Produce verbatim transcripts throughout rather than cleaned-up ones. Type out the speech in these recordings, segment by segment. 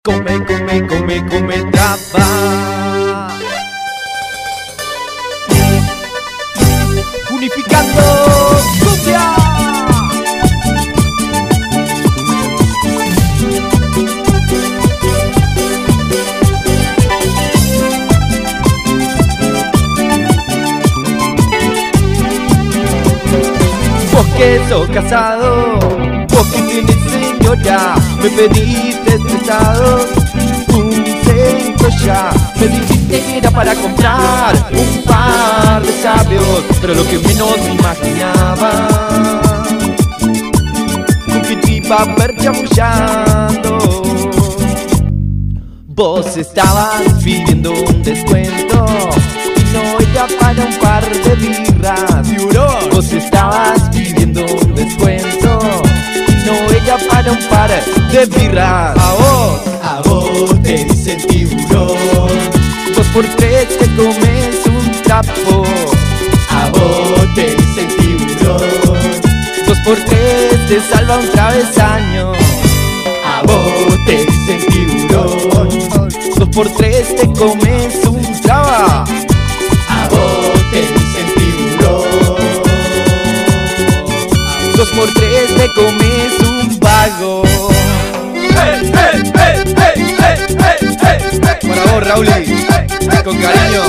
Come, come, come, come, traba. Unificando cumbia. Vos que sos casado, vos que tienes señora, me pediste estresado un centro ya. Me dijiste que era para comprar un par de sabios, pero lo que menos me imaginaba, con que te iba a ver chamullando. Vos estabas pidiendo un descuento y no era para un par de birras. Vos estabas pidiendo un descuento y no era para un par de birras. A vos, A vos te dicen tiburón, dos por tres te comes un trapo. a vos te dicen tiburón, Dos por tres te salva un travesaño. a vos te dicen tiburón, Dos por tres te comes un traba. a vos te dicen tiburón, Dos por tres te comes un vago. hey, hey, hey, hey, hey, hey, hey, hey. Para vos, Raúl, con cariño.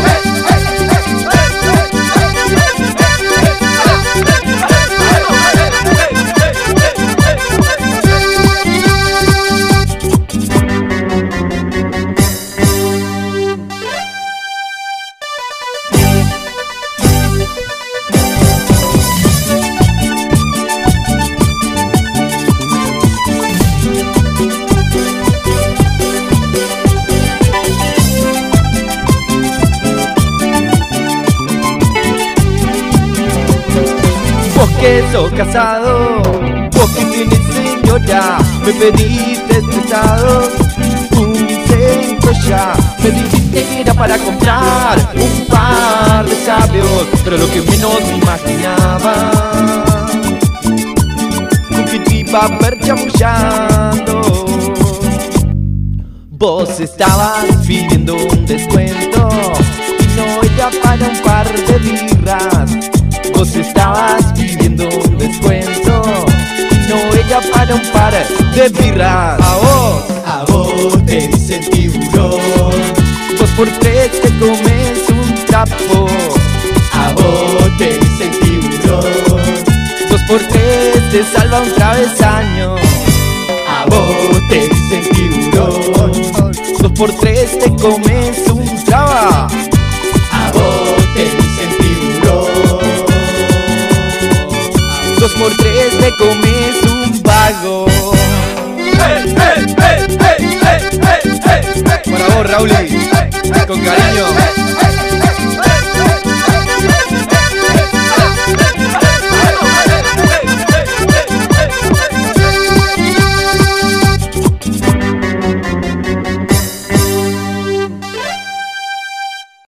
Vos que sos casado, vos que tienes señora, me pediste estresado un centro ya. Me dijiste que era para comprar un par de sabios, pero lo que menos me imaginaba, con que te iba a ver chamullando. Vos estabas pidiendo un descuento y no era para un par de birras. Vos estabas pidiendo un descuento y no era para un par de birras. A vos, A vos te dicen tiburón, dos por tres te comes un trapo. a vos te dicen tiburón, Dos por tres te salva un travesaño. a vos te dicen tiburón, Dos por tres te comes un traba. a vos te dicen tiburón, Dos por tres te comes un vago. hey, hey, hey, hey, hey, hey, hey. Para vos, Raúl, con cariño.